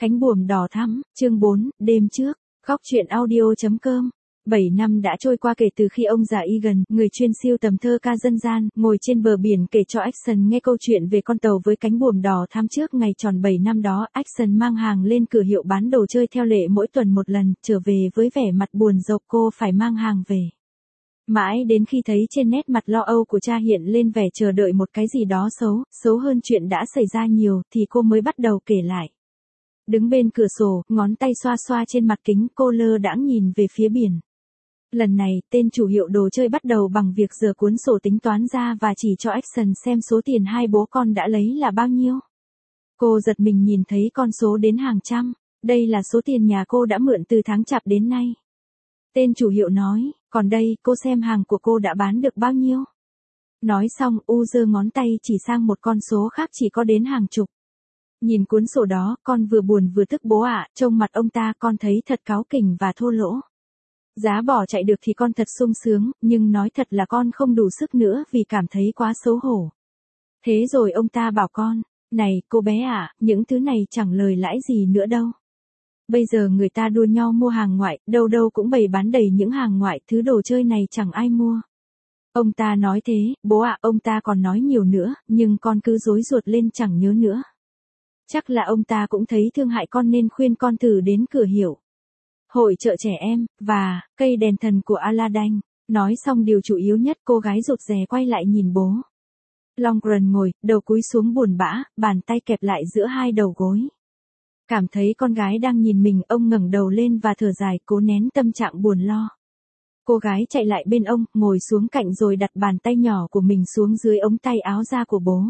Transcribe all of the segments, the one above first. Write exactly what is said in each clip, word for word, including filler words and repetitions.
Cánh buồm đỏ thắm, chương bốn, đêm trước, góc truyện audio.com. Bảy năm đã trôi qua kể từ khi ông già Egan, người chuyên siêu tầm thơ ca dân gian, ngồi trên bờ biển kể cho Action nghe câu chuyện về con tàu với cánh buồm đỏ thắm. Trước ngày tròn bảy năm đó, Action mang hàng lên cửa hiệu bán đồ chơi theo lệ mỗi tuần một lần, trở về với vẻ mặt buồn rầu cô phải mang hàng về. Mãi đến khi thấy trên nét mặt lo âu của cha hiện lên vẻ chờ đợi một cái gì đó xấu, xấu hơn chuyện đã xảy ra nhiều, thì cô mới bắt đầu kể lại. Đứng bên cửa sổ, ngón tay xoa xoa trên mặt kính, cô lơ đãng nhìn về phía biển. Lần này, tên chủ hiệu đồ chơi bắt đầu bằng việc giở cuốn sổ tính toán ra và chỉ cho Action xem số tiền hai bố con đã lấy là bao nhiêu. Cô giật mình nhìn thấy con số đến hàng trăm, đây là số tiền nhà cô đã mượn từ tháng Chạp đến nay. Tên chủ hiệu nói, còn đây, cô xem hàng của cô đã bán được bao nhiêu. Nói xong, U giơ ngón tay chỉ sang một con số khác chỉ có đến hàng chục. Nhìn cuốn sổ đó, con vừa buồn vừa tức bố ạ, trông mặt ông ta con thấy thật cáu kỉnh và thô lỗ. Giá bỏ chạy được thì con thật sung sướng, nhưng nói thật là con không đủ sức nữa vì cảm thấy quá xấu hổ. Thế rồi ông ta bảo con, này, cô bé ạ, những thứ này chẳng lời lãi gì nữa đâu. Bây giờ người ta đua nhau mua hàng ngoại, đâu đâu cũng bày bán đầy những hàng ngoại, thứ đồ chơi này chẳng ai mua. Ông ta nói thế, bố ạ, ông ta còn nói nhiều nữa, nhưng con cứ rối ruột lên chẳng nhớ nữa. Chắc là ông ta cũng thấy thương hại con nên khuyên con thử đến cửa hiệu hội chợ trẻ em, và cây đèn thần của Aladdin. Nói xong điều chủ yếu nhất, cô gái rụt rè quay lại nhìn bố. Longren ngồi, đầu cúi xuống buồn bã, bàn tay kẹp lại giữa hai đầu gối. Cảm thấy con gái đang nhìn mình, ông ngẩng đầu lên và thở dài, cố nén tâm trạng buồn lo. Cô gái chạy lại bên ông, ngồi xuống cạnh rồi đặt bàn tay nhỏ của mình xuống dưới ống tay áo da của bố.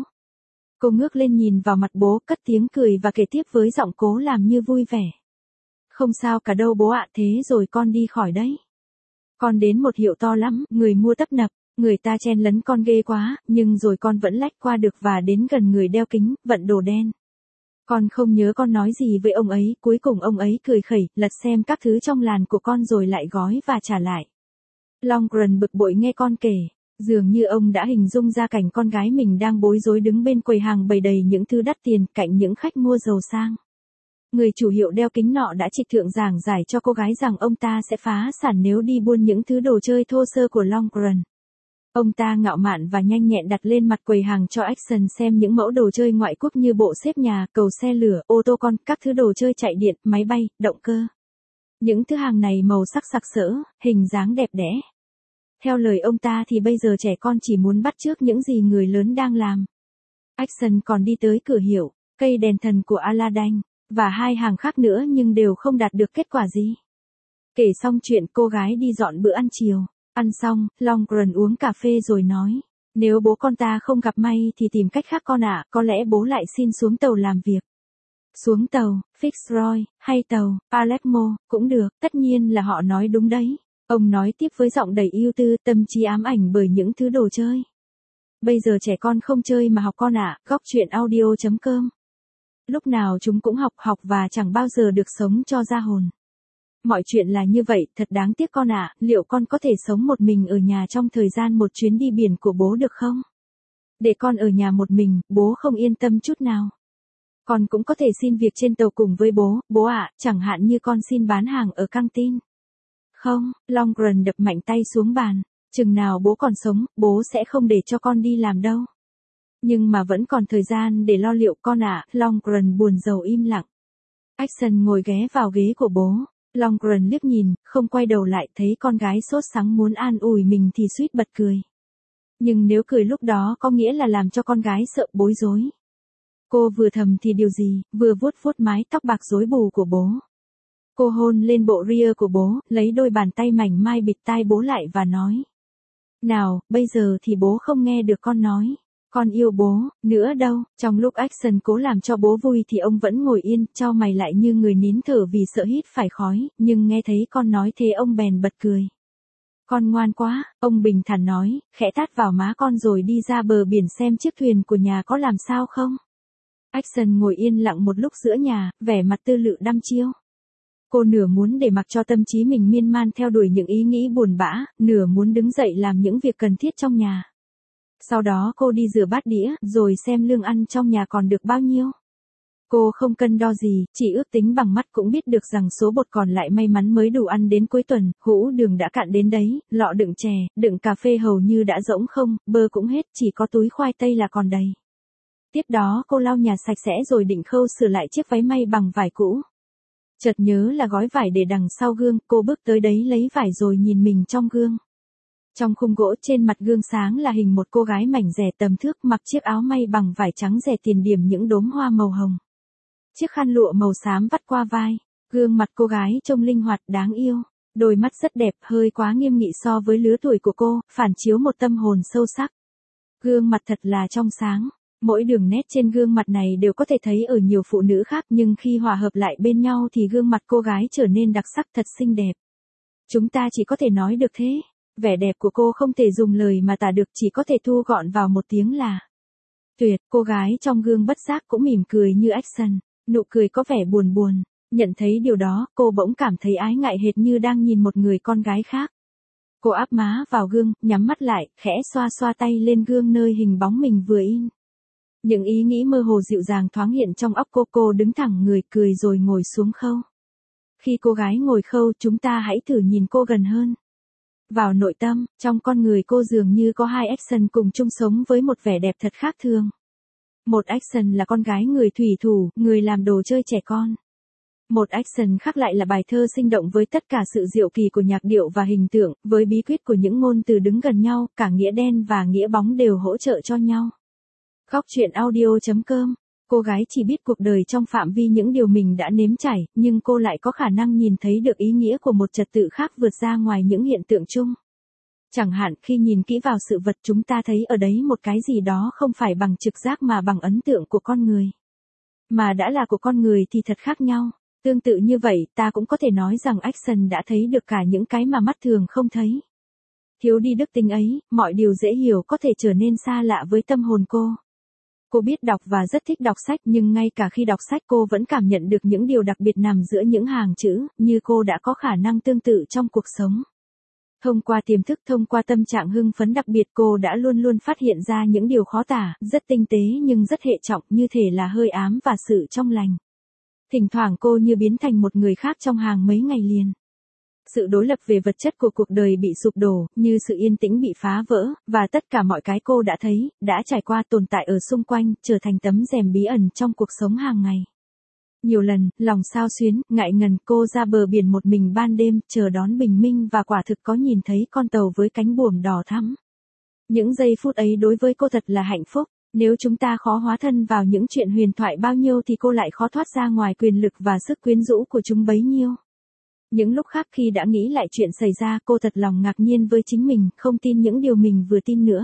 Cô ngước lên nhìn vào mặt bố, cất tiếng cười và kể tiếp với giọng cố làm như vui vẻ. Không sao cả đâu bố ạ, thế rồi con đi khỏi đấy. Con đến một hiệu to lắm, người mua tấp nập, người ta chen lấn con ghê quá, nhưng rồi con vẫn lách qua được và đến gần người đeo kính, vận đồ đen. Con không nhớ con nói gì với ông ấy, cuối cùng ông ấy cười khẩy, lật xem các thứ trong làn của con rồi lại gói và trả lại. Longren bực bội nghe con kể. Dường như ông đã hình dung ra cảnh con gái mình đang bối rối đứng bên quầy hàng bày đầy những thứ đắt tiền cạnh những khách mua giàu sang. Người chủ hiệu đeo kính nọ đã trịch thượng giảng giải cho cô gái rằng ông ta sẽ phá sản nếu đi buôn những thứ đồ chơi thô sơ của Longren. Ông ta ngạo mạn và nhanh nhẹn đặt lên mặt quầy hàng cho Action xem những mẫu đồ chơi ngoại quốc như bộ xếp nhà, cầu xe lửa, ô tô con, các thứ đồ chơi chạy điện, máy bay, động cơ. Những thứ hàng này màu sắc sặc sỡ, hình dáng đẹp đẽ. Theo lời ông ta thì bây giờ trẻ con chỉ muốn bắt chước những gì người lớn đang làm. Action còn đi tới cửa hiệu, cây đèn thần của Aladdin, và hai hàng khác nữa nhưng đều không đạt được kết quả gì. Kể xong chuyện, cô gái đi dọn bữa ăn chiều. Ăn xong, Longren uống cà phê rồi nói, nếu bố con ta không gặp may thì tìm cách khác con ạ, có lẽ bố lại xin xuống tàu làm việc. Xuống tàu, Fitzroy, hay tàu, Palermo, cũng được, tất nhiên là họ nói đúng đấy. Ông nói tiếp với giọng đầy ưu tư, tâm trí ám ảnh bởi những thứ đồ chơi. Bây giờ trẻ con không chơi mà học con ạ, góc truyện audio.com. Lúc nào chúng cũng học học và chẳng bao giờ được sống cho ra hồn. Mọi chuyện là như vậy, thật đáng tiếc con ạ, liệu con có thể sống một mình ở nhà trong thời gian một chuyến đi biển của bố được không? Để con ở nhà một mình, bố không yên tâm chút nào. Con cũng có thể xin việc trên tàu cùng với bố, bố ạ, chẳng hạn như con xin bán hàng ở căng tin. Không, Longren đập mạnh tay xuống bàn, chừng nào bố còn sống, bố sẽ không để cho con đi làm đâu. Nhưng mà vẫn còn thời gian để lo liệu con ạ, Longren buồn rầu im lặng. Action ngồi ghé vào ghế của bố, Longren liếc nhìn, không quay đầu lại, thấy con gái sốt sắng muốn an ủi mình thì suýt bật cười. Nhưng nếu cười lúc đó có nghĩa là làm cho con gái sợ bối rối. Cô vừa thầm thì điều gì, vừa vuốt vuốt mái tóc bạc rối bù của bố. Cô hôn lên bộ ria của bố, lấy đôi bàn tay mảnh mai bịt tai bố lại và nói. Nào, bây giờ thì bố không nghe được con nói. Con yêu bố, nữa đâu. Trong lúc Action cố làm cho bố vui thì ông vẫn ngồi yên, chau mày lại như người nín thở vì sợ hít phải khói, nhưng nghe thấy con nói thế ông bèn bật cười. Con ngoan quá, ông bình thản nói, khẽ tát vào má con rồi đi ra bờ biển xem chiếc thuyền của nhà có làm sao không. Action ngồi yên lặng một lúc giữa nhà, vẻ mặt tư lự đăm chiêu. Cô nửa muốn để mặc cho tâm trí mình miên man theo đuổi những ý nghĩ buồn bã, nửa muốn đứng dậy làm những việc cần thiết trong nhà. Sau đó cô đi rửa bát đĩa, rồi xem lương ăn trong nhà còn được bao nhiêu. Cô không cân đo gì, chỉ ước tính bằng mắt cũng biết được rằng số bột còn lại may mắn mới đủ ăn đến cuối tuần, hũ đường đã cạn đến đấy, lọ đựng chè, đựng cà phê hầu như đã rỗng không, bơ cũng hết, chỉ có túi khoai tây là còn đầy. Tiếp đó cô lau nhà sạch sẽ rồi định khâu sửa lại chiếc váy may bằng vải cũ. Chợt nhớ là gói vải để đằng sau gương, cô bước tới đấy lấy vải rồi nhìn mình trong gương. Trong khung gỗ trên mặt gương sáng là hình một cô gái mảnh dẻ tầm thước mặc chiếc áo may bằng vải trắng rẻ tiền điểm những đốm hoa màu hồng. Chiếc khăn lụa màu xám vắt qua vai, gương mặt cô gái trông linh hoạt đáng yêu, đôi mắt rất đẹp hơi quá nghiêm nghị so với lứa tuổi của cô, phản chiếu một tâm hồn sâu sắc. Gương mặt thật là trong sáng, mỗi đường nét trên gương mặt này đều có thể thấy ở nhiều phụ nữ khác nhưng khi hòa hợp lại bên nhau thì gương mặt cô gái trở nên đặc sắc thật xinh đẹp. Chúng ta chỉ có thể nói được thế, vẻ đẹp của cô không thể dùng lời mà tả được chỉ có thể thu gọn vào một tiếng là tuyệt. Cô gái trong gương bất giác cũng mỉm cười như Action. Nụ cười có vẻ buồn buồn, nhận thấy điều đó, cô bỗng cảm thấy ái ngại hệt như đang nhìn một người con gái khác. Cô áp má vào gương, nhắm mắt lại, khẽ xoa xoa tay lên gương nơi hình bóng mình vừa in. Những ý nghĩ mơ hồ dịu dàng thoáng hiện trong óc cô, cô đứng thẳng người cười rồi ngồi xuống khâu. Khi cô gái ngồi khâu, chúng ta hãy thử nhìn cô gần hơn. Vào nội tâm, trong con người cô dường như có hai Action cùng chung sống với một vẻ đẹp thật khác thường. Một Action là con gái người thủy thủ, người làm đồ chơi trẻ con. Một Action khác lại là bài thơ sinh động với tất cả sự diệu kỳ của nhạc điệu và hình tượng, với bí quyết của những ngôn từ đứng gần nhau, cả nghĩa đen và nghĩa bóng đều hỗ trợ cho nhau. Góc truyện audio chấm com. Cô gái chỉ biết cuộc đời trong phạm vi những điều mình đã nếm trải, nhưng cô lại có khả năng nhìn thấy được ý nghĩa của một trật tự khác vượt ra ngoài những hiện tượng chung. Chẳng hạn khi nhìn kỹ vào sự vật chúng ta thấy ở đấy một cái gì đó không phải bằng trực giác mà bằng ấn tượng của con người. Mà đã là của con người thì thật khác nhau. Tương tự như vậy ta cũng có thể nói rằng Action đã thấy được cả những cái mà mắt thường không thấy. Thiếu đi đức tính ấy, mọi điều dễ hiểu có thể trở nên xa lạ với tâm hồn cô. Cô biết đọc và rất thích đọc sách nhưng ngay cả khi đọc sách cô vẫn cảm nhận được những điều đặc biệt nằm giữa những hàng chữ, như cô đã có khả năng tương tự trong cuộc sống. Thông qua tiềm thức, thông qua tâm trạng hưng phấn đặc biệt cô đã luôn luôn phát hiện ra những điều khó tả, rất tinh tế nhưng rất hệ trọng như thể là hơi ám và sự trong lành. Thỉnh thoảng cô như biến thành một người khác trong hàng mấy ngày liền. Sự đối lập về vật chất của cuộc đời bị sụp đổ, như sự yên tĩnh bị phá vỡ, và tất cả mọi cái cô đã thấy, đã trải qua tồn tại ở xung quanh, trở thành tấm rèm bí ẩn trong cuộc sống hàng ngày. Nhiều lần, lòng xao xuyến, ngại ngần cô ra bờ biển một mình ban đêm, chờ đón bình minh và quả thực có nhìn thấy con tàu với cánh buồm đỏ thắm. Những giây phút ấy đối với cô thật là hạnh phúc. Nếu chúng ta khó hóa thân vào những chuyện huyền thoại bao nhiêu thì cô lại khó thoát ra ngoài quyền lực và sức quyến rũ của chúng bấy nhiêu. Những lúc khác khi đã nghĩ lại chuyện xảy ra cô thật lòng ngạc nhiên với chính mình, không tin những điều mình vừa tin nữa.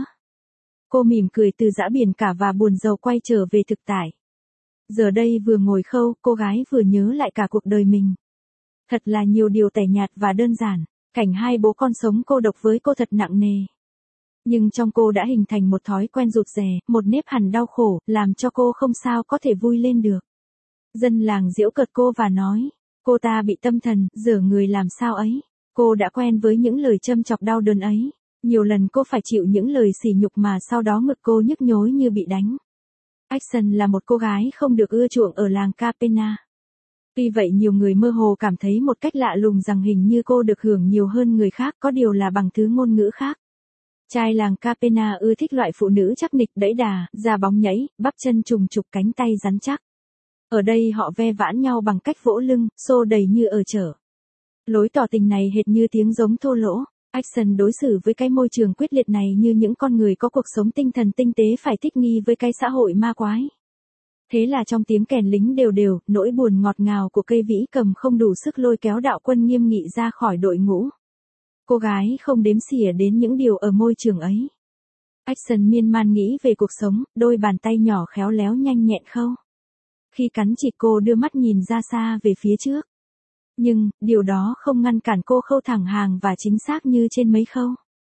Cô mỉm cười từ giã biển cả và buồn rầu quay trở về thực tại. Giờ đây vừa ngồi khâu, cô gái vừa nhớ lại cả cuộc đời mình. Thật là nhiều điều tẻ nhạt và đơn giản, cảnh hai bố con sống cô độc với cô thật nặng nề. Nhưng trong cô đã hình thành một thói quen rụt rè, một nếp hằn đau khổ, làm cho cô không sao có thể vui lên được. Dân làng giễu cợt cô và nói, cô ta bị tâm thần, dở người làm sao ấy. Cô đã quen với những lời châm chọc đau đớn ấy. Nhiều lần cô phải chịu những lời sỉ nhục mà sau đó ngực cô nhức nhối như bị đánh. Action là một cô gái không được ưa chuộng ở làng Capena. Tuy vậy nhiều người mơ hồ cảm thấy một cách lạ lùng rằng hình như cô được hưởng nhiều hơn người khác, có điều là bằng thứ ngôn ngữ khác. Trai làng Capena ưa thích loại phụ nữ chắc nịch đẫy đà, da bóng nhảy, bắp chân trùng trục cánh tay rắn chắc. Ở đây họ ve vãn nhau bằng cách vỗ lưng, xô đầy như ở chợ. Lối tỏ tình này hệt như tiếng giống thô lỗ. Action đối xử với cái môi trường quyết liệt này như những con người có cuộc sống tinh thần tinh tế phải thích nghi với cái xã hội ma quái. Thế là trong tiếng kèn lính đều đều, nỗi buồn ngọt ngào của cây vĩ cầm không đủ sức lôi kéo đạo quân nghiêm nghị ra khỏi đội ngũ. Cô gái không đếm xỉa đến những điều ở môi trường ấy. Action miên man nghĩ về cuộc sống, đôi bàn tay nhỏ khéo léo nhanh nhẹn khâu. Khi cắn chỉ cô đưa mắt nhìn ra xa về phía trước. Nhưng, điều đó không ngăn cản cô khâu thẳng hàng và chính xác như trên mấy khâu.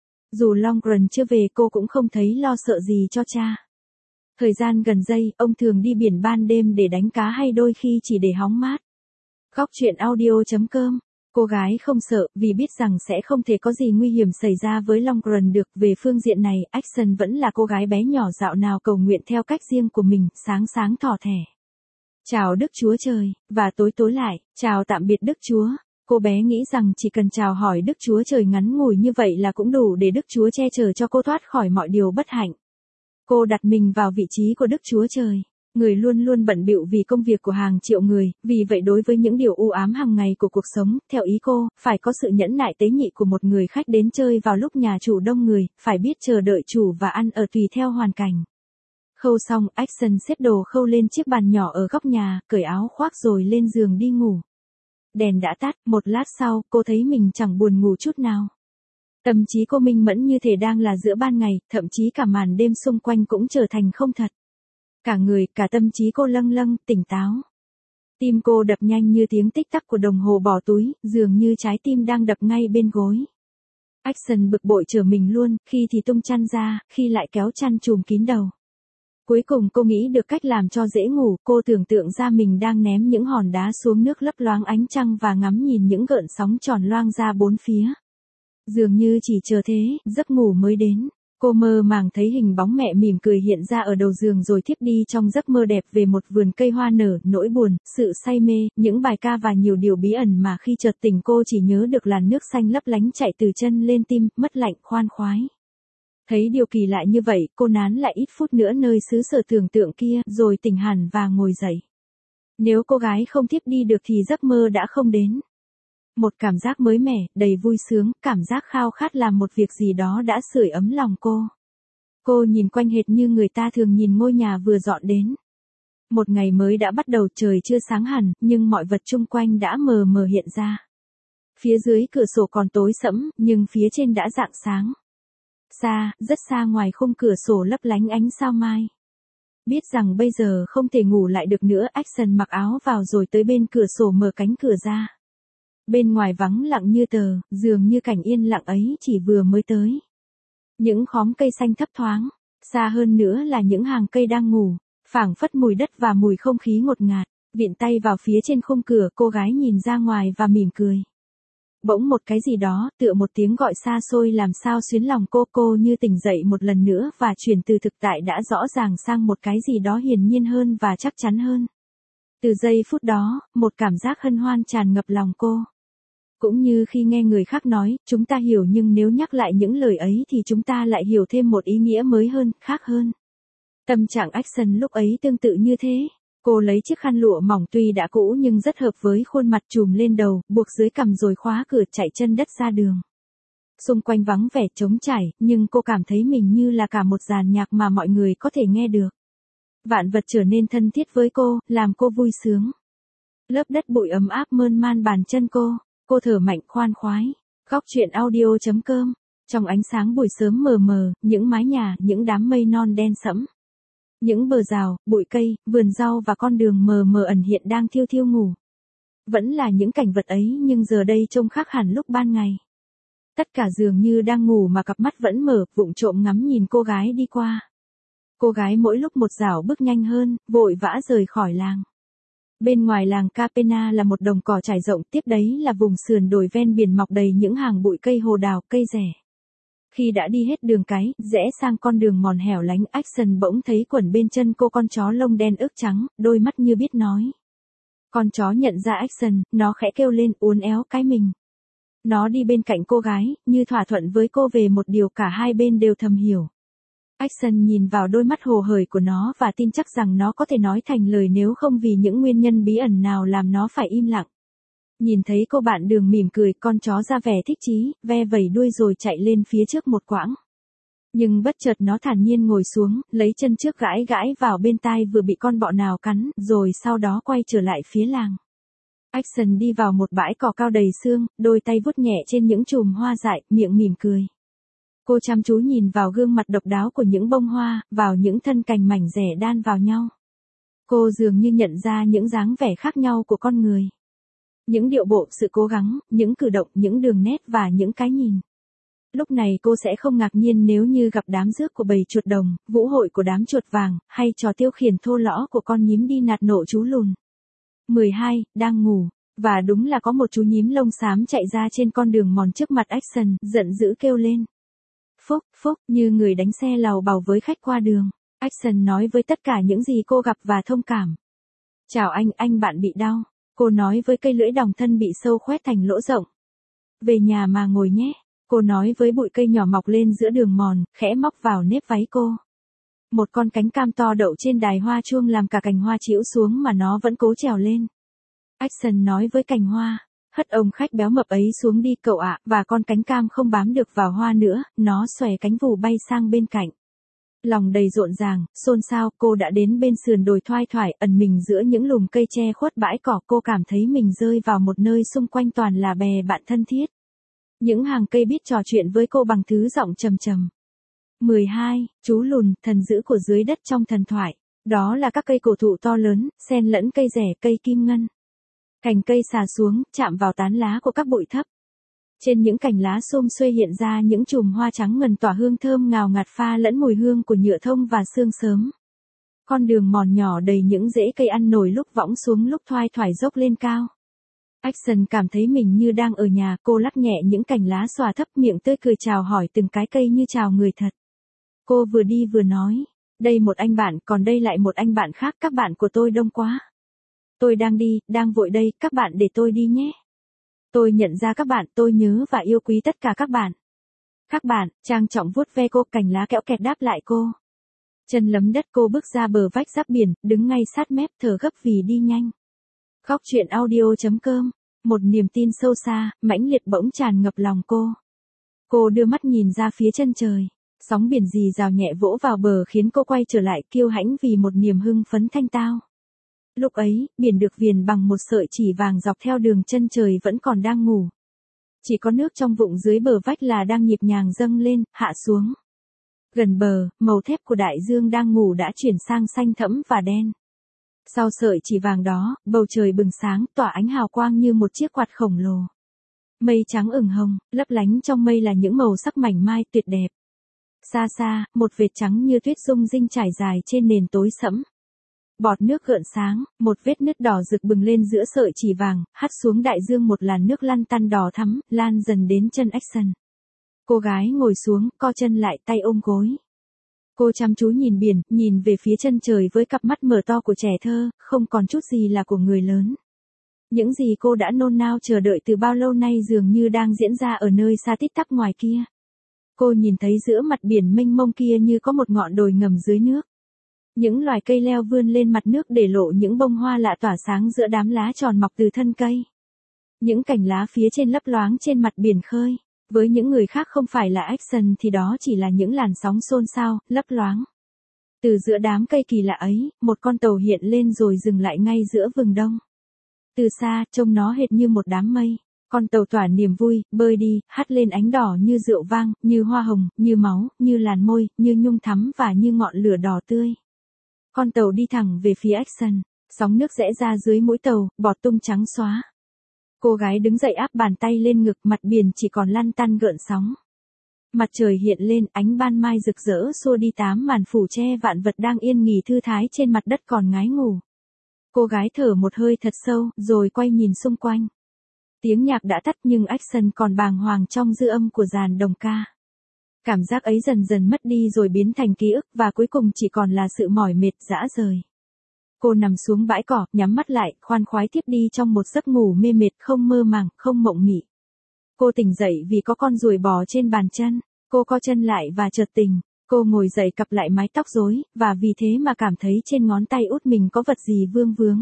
Dù Longren chưa về cô cũng không thấy lo sợ gì cho cha. Thời gian gần đây, ông thường đi biển ban đêm để đánh cá hay đôi khi chỉ để hóng mát. Góc truyện audio chấm com. Cô gái không sợ vì biết rằng sẽ không thể có gì nguy hiểm xảy ra với Longren được. Về phương diện này, Action vẫn là cô gái bé nhỏ dạo nào cầu nguyện theo cách riêng của mình, sáng sáng thỏ thẻ. Chào Đức Chúa Trời, và tối tối lại, chào tạm biệt Đức Chúa. Cô bé nghĩ rằng chỉ cần chào hỏi Đức Chúa Trời ngắn ngủi như vậy là cũng đủ để Đức Chúa che chở cho cô thoát khỏi mọi điều bất hạnh. Cô đặt mình vào vị trí của Đức Chúa Trời. Người luôn luôn bận bịu vì công việc của hàng triệu người, vì vậy đối với những điều u ám hàng ngày của cuộc sống, theo ý cô, phải có sự nhẫn nại tế nhị của một người khách đến chơi vào lúc nhà chủ đông người, phải biết chờ đợi chủ và ăn ở tùy theo hoàn cảnh. Khâu xong, Action xếp đồ khâu lên chiếc bàn nhỏ ở góc nhà, cởi áo khoác rồi lên giường đi ngủ. Đèn đã tắt, một lát sau, cô thấy mình chẳng buồn ngủ chút nào. Tâm trí cô minh mẫn như thể đang là giữa ban ngày, thậm chí cả màn đêm xung quanh cũng trở thành không thật. Cả người, cả tâm trí cô lâng lâng, tỉnh táo. Tim cô đập nhanh như tiếng tích tắc của đồng hồ bỏ túi, dường như trái tim đang đập ngay bên gối. Action bực bội trở mình luôn, khi thì tung chăn ra, khi lại kéo chăn trùm kín đầu. Cuối cùng cô nghĩ được cách làm cho dễ ngủ, cô tưởng tượng ra mình đang ném những hòn đá xuống nước lấp loáng ánh trăng và ngắm nhìn những gợn sóng tròn loang ra bốn phía. Dường như chỉ chờ thế, giấc ngủ mới đến. Cô mơ màng thấy hình bóng mẹ mỉm cười hiện ra ở đầu giường rồi thiếp đi trong giấc mơ đẹp về một vườn cây hoa nở, nỗi buồn, sự say mê, những bài ca và nhiều điều bí ẩn mà khi chợt tỉnh cô chỉ nhớ được làn nước xanh lấp lánh chạy từ chân lên tim, mất lạnh khoan khoái. Thấy điều kỳ lạ như vậy, cô nán lại ít phút nữa nơi xứ sở tưởng tượng kia, rồi tỉnh hẳn và ngồi dậy. Nếu cô gái không thiếp đi được thì giấc mơ đã không đến. Một cảm giác mới mẻ, đầy vui sướng, cảm giác khao khát làm một việc gì đó đã sưởi ấm lòng cô. Cô nhìn quanh hệt như người ta thường nhìn ngôi nhà vừa dọn đến. Một ngày mới đã bắt đầu, trời chưa sáng hẳn, nhưng mọi vật chung quanh đã mờ mờ hiện ra. Phía dưới cửa sổ còn tối sẫm, nhưng phía trên đã rạng sáng. Xa, rất xa ngoài khung cửa sổ lấp lánh ánh sao mai. Biết rằng bây giờ không thể ngủ lại được nữa, Action mặc áo vào rồi tới bên cửa sổ mở cánh cửa ra. Bên ngoài vắng lặng như tờ, dường như cảnh yên lặng ấy chỉ vừa mới tới. Những khóm cây xanh thấp thoáng, xa hơn nữa là những hàng cây đang ngủ, phảng phất mùi đất và mùi không khí ngột ngạt. Viện tay vào phía trên khung cửa, cô gái nhìn ra ngoài và mỉm cười. Bỗng một cái gì đó, tựa một tiếng gọi xa xôi làm sao xuyến lòng cô, cô như tỉnh dậy một lần nữa và chuyển từ thực tại đã rõ ràng sang một cái gì đó hiển nhiên hơn và chắc chắn hơn. Từ giây phút đó, một cảm giác hân hoan tràn ngập lòng cô. Cũng như khi nghe người khác nói, chúng ta hiểu nhưng nếu nhắc lại những lời ấy thì chúng ta lại hiểu thêm một ý nghĩa mới hơn, khác hơn. Tâm trạng Action lúc ấy tương tự như thế. Cô lấy chiếc khăn lụa mỏng tuy đã cũ nhưng rất hợp với khuôn mặt trùm lên đầu, buộc dưới cằm rồi khóa cửa chạy chân đất ra đường. Xung quanh vắng vẻ trống trải, nhưng cô cảm thấy mình như là cả một dàn nhạc mà mọi người có thể nghe được. Vạn vật trở nên thân thiết với cô, làm cô vui sướng. Lớp đất bụi ấm áp mơn man bàn chân cô, cô thở mạnh khoan khoái. Góc truyện audio chấm com. Trong ánh sáng buổi sớm mờ mờ, những mái nhà, những đám mây non đen sẫm. Những bờ rào, bụi cây, vườn rau và con đường mờ mờ ẩn hiện đang thiêu thiêu ngủ. Vẫn là những cảnh vật ấy nhưng giờ đây trông khác hẳn lúc ban ngày. Tất cả dường như đang ngủ mà cặp mắt vẫn mở, vụng trộm ngắm nhìn cô gái đi qua. Cô gái mỗi lúc một dạo bước nhanh hơn, vội vã rời khỏi làng. Bên ngoài làng Capena là một đồng cỏ trải rộng, tiếp đấy là vùng sườn đồi ven biển mọc đầy những hàng bụi cây hồ đào, cây rẻ. Khi đã đi hết đường cái, rẽ sang con đường mòn hẻo lánh, Action bỗng thấy quẩn bên chân cô con chó lông đen ức trắng, đôi mắt như biết nói. Con chó nhận ra Action, nó khẽ kêu lên uốn éo cái mình. Nó đi bên cạnh cô gái, như thỏa thuận với cô về một điều cả hai bên đều thầm hiểu. Action nhìn vào đôi mắt hồ hởi của nó và tin chắc rằng nó có thể nói thành lời nếu không vì những nguyên nhân bí ẩn nào làm nó phải im lặng. Nhìn thấy cô bạn đường mỉm cười, con chó ra vẻ thích chí, ve vẩy đuôi rồi chạy lên phía trước một quãng. Nhưng bất chợt nó thản nhiên ngồi xuống, lấy chân trước gãi gãi vào bên tai vừa bị con bọ nào cắn, rồi sau đó quay trở lại phía làng. Action đi vào một bãi cỏ cao đầy xương, đôi tay vuốt nhẹ trên những chùm hoa dại, miệng mỉm cười. Cô chăm chú nhìn vào gương mặt độc đáo của những bông hoa, vào những thân cành mảnh rẻ đan vào nhau. Cô dường như nhận ra những dáng vẻ khác nhau của con người. Những điệu bộ, sự cố gắng, những cử động, những đường nét và những cái nhìn. Lúc này cô sẽ không ngạc nhiên nếu như gặp đám rước của bầy chuột đồng, vũ hội của đám chuột vàng, hay trò tiêu khiển thô lõ của con nhím đi nạt nộ chú lùn. mười hai, đang ngủ. Và đúng là có một chú nhím lông xám chạy ra trên con đường mòn trước mặt Action, giận dữ kêu lên. Phúc, phúc, như người đánh xe làu bào với khách qua đường. Action nói với tất cả những gì cô gặp và thông cảm. Chào anh, anh bạn bị đau. Cô nói với cây lưỡi đòng thân bị sâu khoét thành lỗ rộng. Về nhà mà ngồi nhé. Cô nói với bụi cây nhỏ mọc lên giữa đường mòn, khẽ móc vào nếp váy cô. Một con cánh cam to đậu trên đài hoa chuông làm cả cành hoa chĩu xuống mà nó vẫn cố trèo lên. Action nói với cành hoa. Hất ông khách béo mập ấy xuống đi cậu ạ, và con cánh cam không bám được vào hoa nữa, nó xòe cánh vù bay sang bên cạnh. Lòng đầy rộn ràng, xôn xao, cô đã đến bên sườn đồi thoai thoải, ẩn mình giữa những lùm cây che khuất bãi cỏ. Cô cảm thấy mình rơi vào một nơi xung quanh toàn là bè bạn thân thiết. Những hàng cây biết trò chuyện với cô bằng thứ giọng trầm trầm. mười hai, chú lùn, thần dữ của dưới đất trong thần thoại. Đó là các cây cổ thụ to lớn, xen lẫn cây rẻ, cây kim ngân. Cành cây xà xuống, chạm vào tán lá của các bụi thấp. Trên những cành lá xum xuê hiện ra những chùm hoa trắng ngần tỏa hương thơm ngào ngạt pha lẫn mùi hương của nhựa thông và sương sớm. Con đường mòn nhỏ đầy những rễ cây ăn nổi lúc võng xuống lúc thoai thoải dốc lên cao. Action cảm thấy mình như đang ở nhà, cô lắc nhẹ những cành lá xòa thấp, miệng tươi cười chào hỏi từng cái cây như chào người thật. Cô vừa đi vừa nói, đây một anh bạn, còn đây lại một anh bạn khác, các bạn của tôi đông quá. Tôi đang đi, đang vội đây, các bạn để tôi đi nhé. Tôi nhận ra các bạn, tôi nhớ và yêu quý tất cả các bạn. Các bạn, trang trọng vuốt ve cô, cành lá kẽo kẹt đáp lại cô. Chân lấm đất, cô bước ra bờ vách giáp biển, đứng ngay sát mép, thở gấp vì đi nhanh. Khóc chuyện audio chấm com, một niềm tin sâu xa, mãnh liệt bỗng tràn ngập lòng cô. Cô đưa mắt nhìn ra phía chân trời, sóng biển rì rào nhẹ vỗ vào bờ khiến cô quay trở lại kiêu hãnh vì một niềm hưng phấn thanh tao. Lúc ấy, biển được viền bằng một sợi chỉ vàng dọc theo đường chân trời vẫn còn đang ngủ. Chỉ có nước trong vụng dưới bờ vách là đang nhịp nhàng dâng lên, hạ xuống. Gần bờ, màu thép của đại dương đang ngủ đã chuyển sang xanh thẫm và đen. Sau sợi chỉ vàng đó, bầu trời bừng sáng, tỏa ánh hào quang như một chiếc quạt khổng lồ. Mây trắng ửng hồng, lấp lánh trong mây là những màu sắc mảnh mai tuyệt đẹp. Xa xa, một vệt trắng như tuyết rung rinh trải dài trên nền tối sẫm. Bọt nước gợn sáng, một vết nứt đỏ rực bừng lên giữa sợi chỉ vàng, hắt xuống đại dương một làn nước lăn tăn đỏ thắm, lan dần đến chân Action. Cô gái ngồi xuống, co chân lại, tay ôm gối. Cô chăm chú nhìn biển, nhìn về phía chân trời với cặp mắt mở to của trẻ thơ, không còn chút gì là của người lớn. Những gì cô đã nôn nao chờ đợi từ bao lâu nay dường như đang diễn ra ở nơi xa tít tắp ngoài kia. Cô nhìn thấy giữa mặt biển mênh mông kia như có một ngọn đồi ngầm dưới nước. Những loài cây leo vươn lên mặt nước để lộ những bông hoa lạ tỏa sáng giữa đám lá tròn mọc từ thân cây. Những cành lá phía trên lấp loáng trên mặt biển khơi. Với những người khác không phải là Action thì đó chỉ là những làn sóng xôn xao, lấp loáng. Từ giữa đám cây kỳ lạ ấy, một con tàu hiện lên rồi dừng lại ngay giữa vừng đông. Từ xa, trông nó hệt như một đám mây. Con tàu tỏa niềm vui, bơi đi, hắt lên ánh đỏ như rượu vang, như hoa hồng, như máu, như làn môi, như nhung thắm và như ngọn lửa đỏ tươi. Con tàu đi thẳng về phía Action, sóng nước rẽ ra dưới mũi tàu, bọt tung trắng xóa. Cô gái đứng dậy áp bàn tay lên ngực, mặt biển chỉ còn lăn tăn gợn sóng. Mặt trời hiện lên, ánh ban mai rực rỡ xua đi tám màn phủ che vạn vật đang yên nghỉ thư thái trên mặt đất còn ngái ngủ. Cô gái thở một hơi thật sâu, rồi quay nhìn xung quanh. Tiếng nhạc đã tắt nhưng Action còn bàng hoàng trong dư âm của dàn đồng ca. Cảm giác ấy dần dần mất đi rồi biến thành ký ức và cuối cùng chỉ còn là sự mỏi mệt dã rời. Cô nằm xuống bãi cỏ, nhắm mắt lại, khoan khoái tiếp đi trong một giấc ngủ mê mệt, không mơ màng, không mộng mị. Cô tỉnh dậy vì có con ruồi bò trên bàn chân. Cô co chân lại và chợt tỉnh. Cô ngồi dậy cặp lại mái tóc rối, và vì thế mà cảm thấy trên ngón tay út mình có vật gì vương vướng.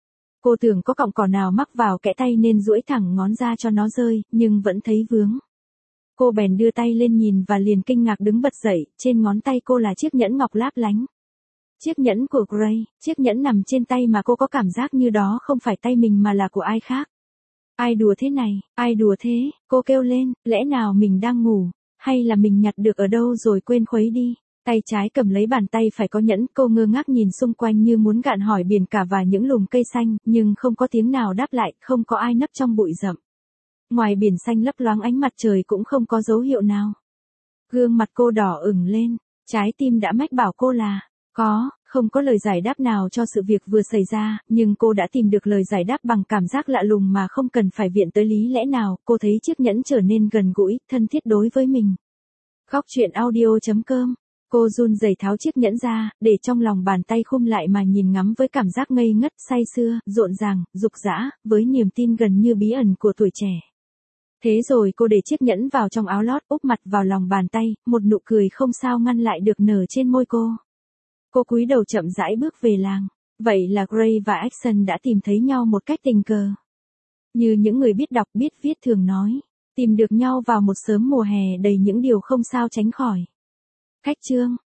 Cô tưởng có cọng cỏ nào mắc vào kẽ tay nên duỗi thẳng ngón ra cho nó rơi, nhưng vẫn thấy vướng. Cô bèn đưa tay lên nhìn và liền kinh ngạc đứng bật dậy, trên ngón tay cô là chiếc nhẫn ngọc láp lánh. Chiếc nhẫn của Gray, chiếc nhẫn nằm trên tay mà cô có cảm giác như đó không phải tay mình mà là của ai khác. Ai đùa thế này, ai đùa thế, cô kêu lên, lẽ nào mình đang ngủ, hay là mình nhặt được ở đâu rồi quên khuấy đi. Tay trái cầm lấy bàn tay phải có nhẫn, cô ngơ ngác nhìn xung quanh như muốn gạn hỏi biển cả và những lùm cây xanh, nhưng không có tiếng nào đáp lại, không có ai nấp trong bụi rậm. Ngoài biển xanh lấp loáng ánh mặt trời cũng không có dấu hiệu nào. Gương mặt cô đỏ ửng lên, trái tim đã mách bảo cô là, có, không có lời giải đáp nào cho sự việc vừa xảy ra, nhưng cô đã tìm được lời giải đáp bằng cảm giác lạ lùng mà không cần phải viện tới lý lẽ nào, cô thấy chiếc nhẫn trở nên gần gũi, thân thiết đối với mình. Khóc chuyện audio chấm com Cô run rẩy tháo chiếc nhẫn ra, để trong lòng bàn tay khum lại mà nhìn ngắm với cảm giác ngây ngất, say sưa, rộn ràng, dục dã, với niềm tin gần như bí ẩn của tuổi trẻ. Thế rồi cô để chiếc nhẫn vào trong áo lót, úp mặt vào lòng bàn tay, một nụ cười không sao ngăn lại được nở trên môi cô. Cô cúi đầu chậm rãi bước về làng. Vậy là Gray và Action đã tìm thấy nhau một cách tình cờ. Như những người biết đọc biết viết thường nói, tìm được nhau vào một sớm mùa hè đầy những điều không sao tránh khỏi. Cách chương